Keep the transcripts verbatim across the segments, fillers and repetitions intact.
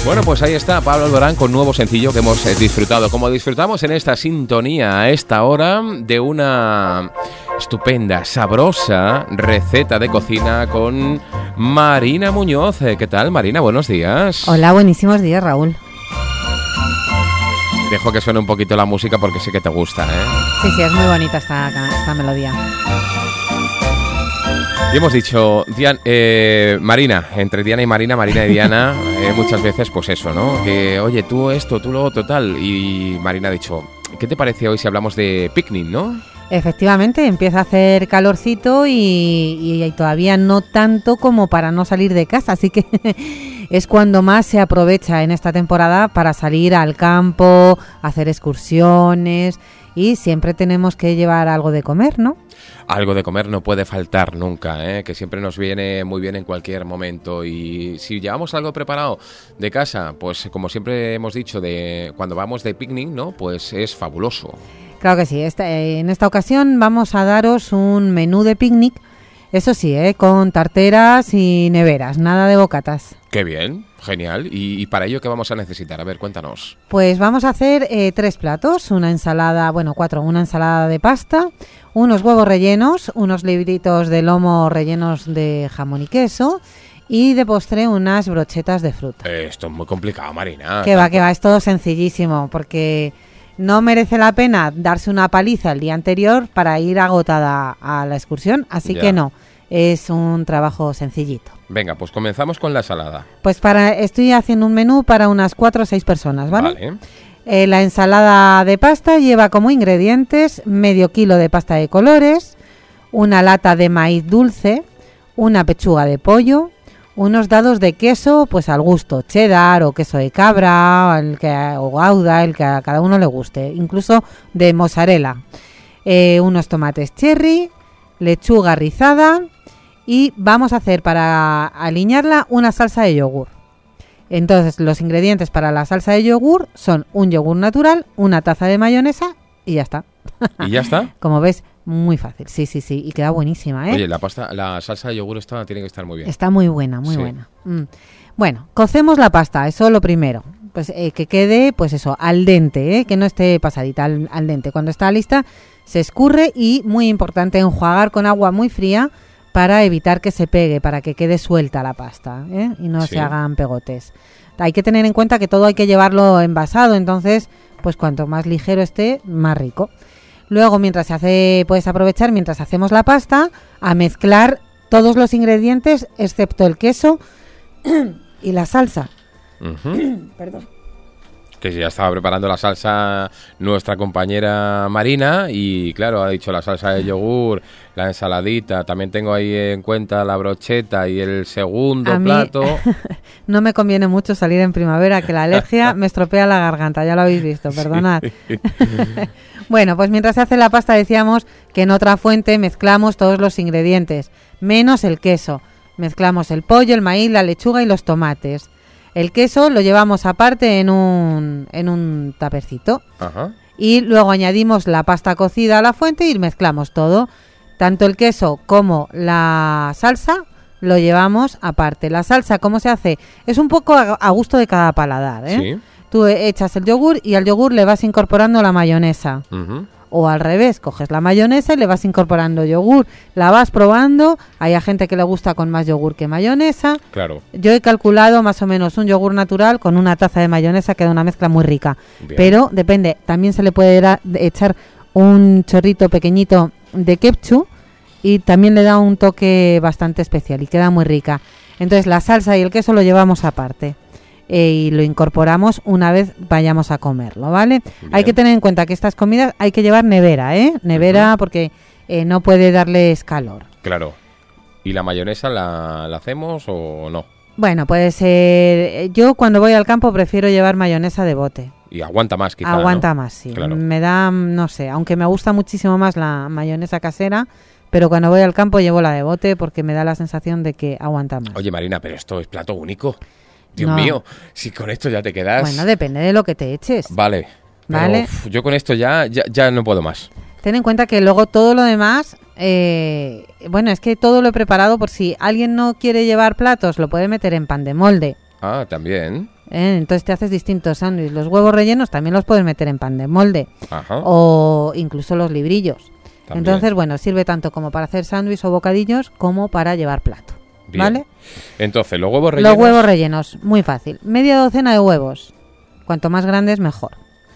Bueno, pues ahí está Pablo Alborán con nuevo sencillo que hemos eh, disfrutado. Como disfrutamos en esta sintonía a esta hora de una estupenda, sabrosa receta de cocina con Marina Muñoz. ¿Qué tal, Marina? Buenos días. Hola, buenísimos días, Raúl. Dejo que suene un poquito la música porque sé que te gusta, ¿eh? Sí, sí, es muy bonita esta, esta melodía. Y hemos dicho, Diana, eh, Marina, entre Diana y Marina, Marina y Diana, eh, muchas veces pues eso, ¿no? Que, oye, tú esto, tú lo otro, tal. Y Marina ha dicho, ¿qué te parece hoy si hablamos de picnic, no? Efectivamente, empieza a hacer calorcito y, y todavía no tanto como para no salir de casa, así que es cuando más se aprovecha en esta temporada para salir al campo, hacer excursiones y siempre tenemos que llevar algo de comer, ¿no? Algo de comer no puede faltar nunca, ¿eh? Que siempre nos viene muy bien en cualquier momento. Y si llevamos algo preparado de casa, pues como siempre hemos dicho, de cuando vamos de picnic, ¿no? Pues es fabuloso. Claro que sí. Esta, en esta ocasión vamos a daros un menú de picnic, eso sí, ¿eh? Con tarteras y neveras, nada de bocatas. ¡Qué bien! Genial. ¿Y, y para ello qué vamos a necesitar? A ver, cuéntanos. Pues vamos a hacer eh, tres platos, una ensalada, bueno, cuatro, una ensalada de pasta, unos huevos rellenos, unos libritos de lomo rellenos de jamón y queso y de postre unas brochetas de fruta. Eh, esto es muy complicado, Marina. Que va, que va, es todo sencillísimo, porque no merece la pena darse una paliza el día anterior para ir agotada a la excursión, así ya. Que no, es un trabajo sencillito. Venga, pues comenzamos con la ensalada. Pues para estoy haciendo un menú para unas cuatro o seis personas, ¿vale? Vale. Eh, la ensalada de pasta lleva como ingredientes medio kilo de pasta de colores, una lata de maíz dulce, una pechuga de pollo, unos dados de queso, pues al gusto, cheddar o queso de cabra, el que, o gouda, el que a cada uno le guste, incluso de mozzarella, eh, unos tomates cherry, lechuga rizada y vamos a hacer para aliñarla una salsa de yogur. Entonces los ingredientes para la salsa de yogur son un yogur natural, una taza de mayonesa y ya está. ¿Y ya está? Como ves, muy fácil, sí, sí, sí, y queda buenísima, ¿eh? Oye, la pasta, la salsa de yogur esta tiene que estar muy bien. Está muy buena, muy sí. buena. Mm. Bueno, cocemos la pasta, eso lo primero. Pues eh, que quede, pues eso, al dente, ¿eh? Que no esté pasadita, al, al dente. Cuando está lista, se escurre y, muy importante, enjuagar con agua muy fría para evitar que se pegue, para que quede suelta la pasta, ¿eh? Y no sí. se hagan pegotes. Hay que tener en cuenta que todo hay que llevarlo envasado, entonces, pues cuanto más ligero esté, más rico. Luego, mientras se hace, puedes aprovechar, mientras hacemos la pasta, a mezclar todos los ingredientes, excepto el queso y la salsa. Uh-huh. Perdón. Que ya estaba preparando la salsa nuestra compañera Marina y claro, ha dicho la salsa de yogur, la ensaladita, también tengo ahí en cuenta la brocheta y el segundo a plato. Mí, no me conviene mucho salir en primavera, que la alergia me estropea la garganta, ya lo habéis visto, perdonad. Sí. Bueno, pues mientras se hace la pasta decíamos que en otra fuente mezclamos todos los ingredientes, menos el queso. Mezclamos el pollo, el maíz, la lechuga y los tomates. El queso lo llevamos aparte en un, en un tapercito. Ajá. Y luego añadimos la pasta cocida a la fuente y mezclamos todo. Tanto el queso como la salsa lo llevamos aparte. La salsa, ¿cómo se hace? Es un poco a, a gusto de cada paladar, ¿eh? Sí. Tú echas el yogur y al yogur le vas incorporando la mayonesa. Uh-huh. O al revés, coges la mayonesa y le vas incorporando yogur. La vas probando. Hay a gente que le gusta con más yogur que mayonesa. Claro. Yo he calculado más o menos un yogur natural con una taza de mayonesa, queda una mezcla muy rica. Bien. Pero depende, también se le puede da, echar un chorrito pequeñito de ketchup y también le da un toque bastante especial y queda muy rica. Entonces la salsa y el queso lo llevamos aparte. Eh, y lo incorporamos una vez vayamos a comerlo, ¿vale? Bien. Hay que tener en cuenta que estas comidas hay que llevar nevera, ¿eh? Nevera uh-huh. porque eh, no puede darles calor. Claro. ¿Y la mayonesa la, la hacemos o no? Bueno, puede ser... Yo cuando voy al campo prefiero llevar mayonesa de bote. Y aguanta más, quizá, Aguanta ¿no? más, sí. Claro. Me da, no sé, aunque me gusta muchísimo más la mayonesa casera, pero cuando voy al campo llevo la de bote porque me da la sensación de que aguanta más. Oye, Marina, pero esto es plato único. Dios no. mío, si con esto ya te quedas... Bueno, depende de lo que te eches. Vale, pero, ¿vale? Uf, yo con esto ya, ya, ya no puedo más. Ten en cuenta que luego todo lo demás, eh, bueno, es que todo lo he preparado por si alguien no quiere llevar platos, lo puede meter en pan de molde. Ah, también. ¿Eh? Entonces te haces distintos sándwiches. Los huevos rellenos también los puedes meter en pan de molde. Ajá. O incluso los librillos. También. Entonces, bueno, sirve tanto como para hacer sándwiches o bocadillos como para llevar plato. Bien. ¿Vale? Entonces, los huevos rellenos. Los huevos rellenos, muy fácil. Media docena de huevos. Cuanto más grandes, mejor.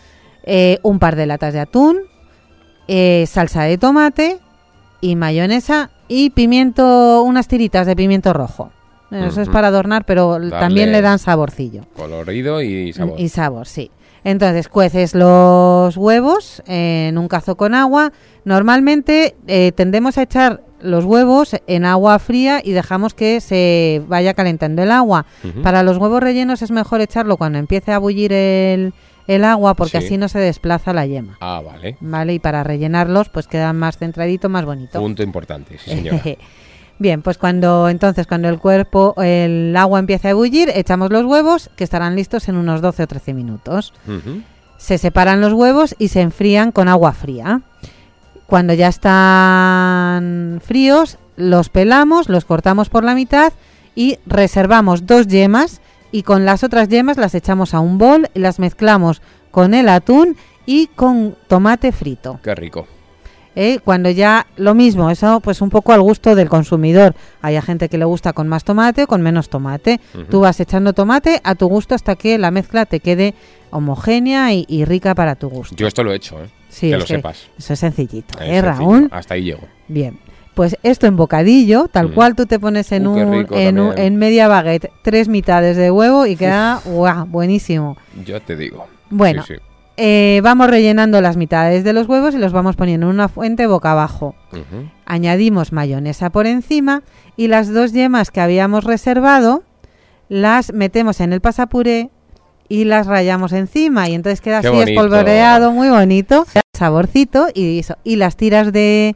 Eh, un par de latas de atún. Eh, salsa de tomate. Y mayonesa. Y pimiento, unas tiritas de pimiento rojo. Eso uh-huh. es para adornar, pero Darle también le dan saborcillo. Colorido y sabor. Y sabor, sí. Entonces cueces los huevos en un cazo con agua. Normalmente eh, tendemos a echar los huevos en agua fría y dejamos que se vaya calentando el agua. Uh-huh. Para los huevos rellenos es mejor echarlo cuando empiece a bullir el, el agua, porque sí. así no se desplaza la yema. Ah, vale. Vale, y para rellenarlos pues queda más centradito, más bonito. Punto importante, sí señora. Bien, pues cuando entonces cuando el cuerpo, el agua empiece a ebullir, echamos los huevos, que estarán listos en unos doce o trece minutos. Uh-huh. Se separan los huevos y se enfrían con agua fría. Cuando ya están fríos, los pelamos, los cortamos por la mitad y reservamos dos yemas, y con las otras yemas las echamos a un bol y las mezclamos con el atún y con tomate frito. Qué rico. ¿Eh? Cuando ya lo mismo, eso pues un poco al gusto del consumidor. Hay a gente que le gusta con más tomate o con menos tomate. Uh-huh. Tú vas echando tomate a tu gusto hasta que la mezcla te quede homogénea y, y rica para tu gusto. Yo esto lo he hecho, ¿eh? Sí, que es lo que sepas. Eso es sencillito, es ¿eh, sencillo. Raúl? Hasta ahí llego. Bien, pues esto en bocadillo, tal mm. cual tú te pones en, uh, un, en, un, en media baguette tres mitades de huevo y queda guau, buenísimo. Yo te digo. Bueno. Sí, sí. Eh, vamos rellenando las mitades de los huevos y los vamos poniendo en una fuente boca abajo. Uh-huh. Añadimos mayonesa por encima y las dos yemas que habíamos reservado las metemos en el pasapuré y las rayamos encima y entonces queda Qué así bonito. Espolvoreado, muy bonito, saborcito y, eso, y las tiras de,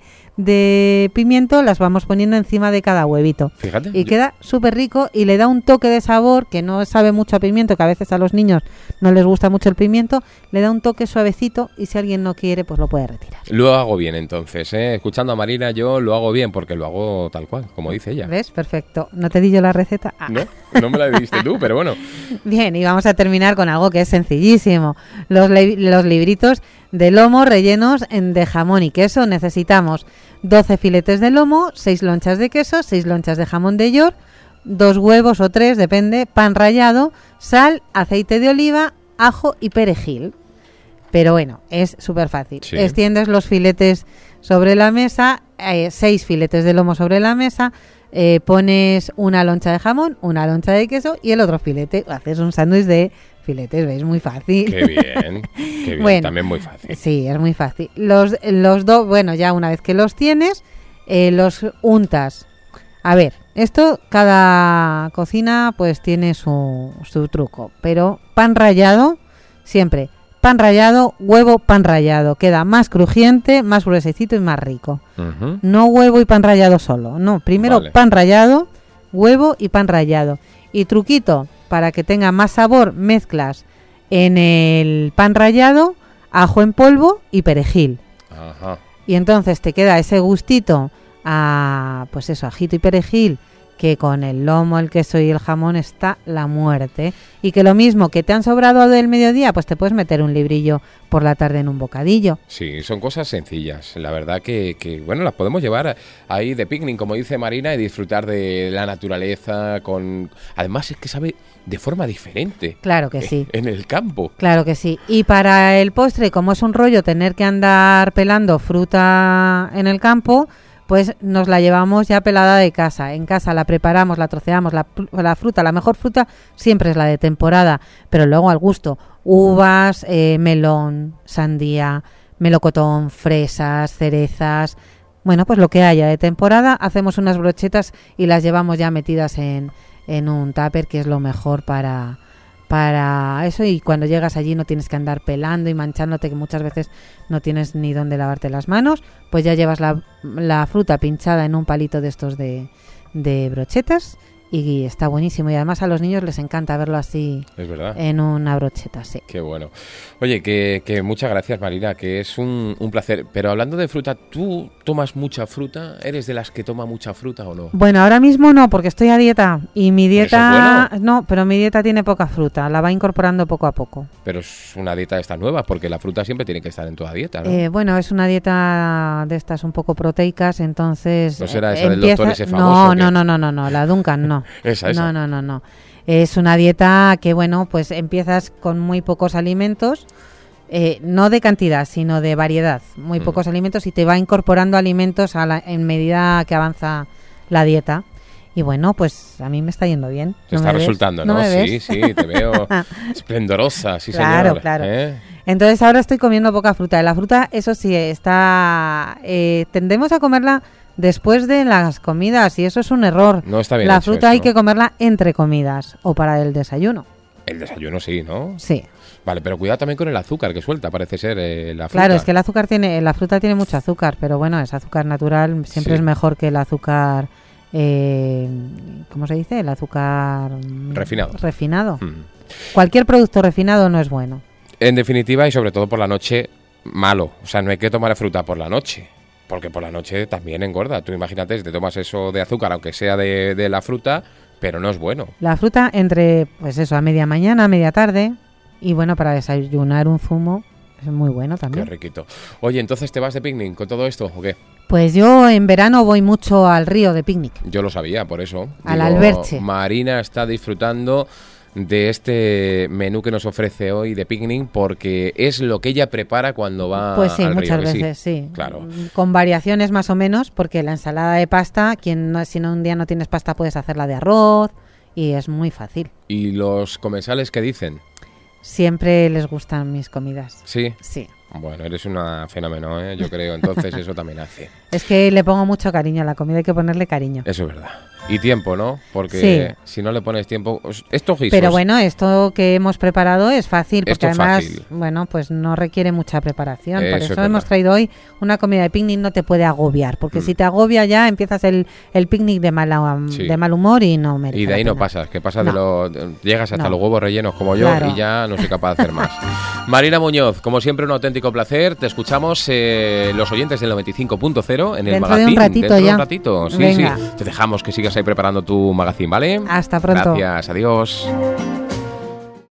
de pimiento las vamos poniendo encima de cada huevito. Fíjate. Y queda súper rico y le da un toque de sabor que no sabe mucho a pimiento, que a veces a los niños no les gusta mucho el pimiento, le da un toque suavecito y si alguien no quiere pues lo puede retirar. Lo hago bien entonces, ¿eh? Escuchando a Marina yo lo hago bien porque lo hago tal cual, como dice ella. ¿Ves? Perfecto. ¿No te di yo la receta? Ah. No, no me la diste tú, pero bueno. Bien, y vamos a terminar con algo que es sencillísimo. Los, li- los libritos de lomo rellenos en de jamón y queso. Necesitamos doce filetes de lomo, seis lonchas de queso, seis lonchas de jamón de york, dos huevos o tres, depende, pan rallado, sal, aceite de oliva, ajo y perejil. Pero bueno, es súper fácil. Sí. Extiendes los filetes sobre la mesa, eh, seis filetes de lomo sobre la mesa, eh, pones una loncha de jamón, una loncha de queso y el otro filete. Haces un sándwich de filetes, ¿ves? Muy fácil. Qué bien, qué bien. Bueno, también muy fácil. Sí, es muy fácil. Los, los dos, bueno, ya una vez que los tienes, eh, los untas. A ver, esto, cada cocina pues tiene su, su truco, pero pan rallado, siempre pan rallado, huevo, pan rallado. Queda más crujiente, más gruesecito y más rico. Uh-huh. No huevo y pan rallado solo, no. Primero vale. Pan rallado, huevo y pan rallado. Y truquito, para que tenga más sabor, mezclas en el pan rallado ajo en polvo y perejil. Ajá. Y entonces te queda ese gustito a, pues eso, ajito y perejil, que con el lomo, el queso y el jamón está la muerte. Y que lo mismo que te han sobrado del mediodía, pues te puedes meter un librillo por la tarde en un bocadillo. Sí, son cosas sencillas. La verdad que, que bueno, las podemos llevar ahí de picnic, como dice Marina, y disfrutar de la naturaleza con... Además es que sabe de forma diferente. Claro que sí. En el campo. Claro que sí. Y para el postre, como es un rollo tener que andar pelando fruta en el campo, pues nos la llevamos ya pelada de casa. En casa la preparamos, la troceamos, la, la fruta, la mejor fruta siempre es la de temporada, pero luego al gusto. Uvas, eh, melón, sandía, melocotón, fresas, cerezas. Bueno, pues lo que haya de temporada, hacemos unas brochetas y las llevamos ya metidas en, en un tupper, que es lo mejor para... para eso, y cuando llegas allí no tienes que andar pelando y manchándote, que muchas veces no tienes ni dónde lavarte las manos, pues ya llevas la, la fruta pinchada en un palito de estos de, de brochetas y está buenísimo. Y además a los niños les encanta verlo así Es verdad. en una brocheta, sí. Qué bueno. Oye, que, que muchas gracias, Marina, que es un, un placer. Pero hablando de fruta, ¿tú tomas mucha fruta? ¿Eres de las que toma mucha fruta o no? Bueno, ahora mismo no, porque estoy a dieta y mi dieta... ¿Eso es No, pero mi dieta tiene poca fruta, la va incorporando poco a poco. Pero es una dieta de estas nuevas, porque la fruta siempre tiene que estar en toda dieta, ¿no? Eh, bueno, es una dieta de estas un poco proteicas, entonces... ¿No será eh, esa del empieza- doctor ese famoso? No, o qué? no, no, no, no, no, la Duncan no. Esa, esa. No, no, no, no. Es una dieta que, bueno, pues empiezas con muy pocos alimentos, eh, no de cantidad, sino de variedad. Muy Mm. pocos alimentos y te va incorporando alimentos a la- en medida que avanza la dieta. Y bueno, pues a mí me está yendo bien. Te ¿No está me ves? resultando, ¿No ¿no? me sí, ves? sí, te veo esplendorosa, sí, Claro, señor. claro. ¿eh? Entonces ahora estoy comiendo poca fruta. La fruta, eso sí, está... eh, tendemos a comerla después de las comidas y eso es un error. No está bien La hecho fruta eso. hay que comerla entre comidas o para el desayuno. El desayuno sí, ¿no? Sí. Vale, pero cuidado también con el azúcar que suelta, parece ser eh, la fruta. Claro, es que el azúcar tiene, la fruta tiene mucho azúcar, pero bueno, es azúcar natural, siempre Sí. es mejor que el azúcar, eh, ¿cómo se dice? El azúcar mm, Refinado. refinado. Mm. Cualquier producto refinado no es bueno. En definitiva, y sobre todo por la noche, malo. O sea, no hay que tomar fruta por la noche, porque por la noche también engorda. Tú imagínate, si te tomas eso de azúcar, aunque sea de, de la fruta, pero no es bueno. La fruta entre, pues eso, a media mañana, a media tarde, y bueno, para desayunar un zumo es muy bueno Qué también. riquito. Oye, ¿entonces te vas de picnic con todo esto o qué? Pues yo en verano voy mucho al río de picnic. Yo lo sabía, por eso. Al Alberche. Marina está disfrutando de este menú que nos ofrece hoy de picnic porque es lo que ella prepara cuando va Pues sí, al río, muchas que veces, sí. Claro. Mm, Con variaciones más o menos, porque la ensalada de pasta, quien no, si no un día no tienes pasta, puedes hacerla de arroz y es muy fácil. ¿Y los comensales qué dicen? Siempre les gustan mis comidas. Sí. Sí. Bueno, eres una fenómeno, ¿eh? Yo creo. Entonces eso también hace. Es que le pongo mucho cariño a la comida, hay que ponerle cariño. Eso es verdad. Y tiempo, ¿no? Porque Sí. si no le pones tiempo... os- Estos guisos... Pero bueno, esto que hemos preparado es fácil, porque Esto es además, fácil. bueno, pues no requiere mucha preparación. Por Eso eso es hemos verdad. traído hoy una comida de picnic, no te puede agobiar, porque Mm. si te agobia ya empiezas el, el picnic de, mala, Sí. de mal humor y no merece Y de la ahí no pena. pasas, que pasas de No. lo... Llegas hasta No. los huevos rellenos como yo Claro. y ya no soy capaz de hacer más. Marina Muñoz, como siempre un auténtico placer. Te escuchamos eh, los oyentes del noventa y cinco punto cero en el Dentro de magazine. un ratito Dentro de ya. un ratito, sí, Venga. sí. Te dejamos que sigas ahí preparando tu magazine, ¿vale? Hasta pronto. Gracias, adiós.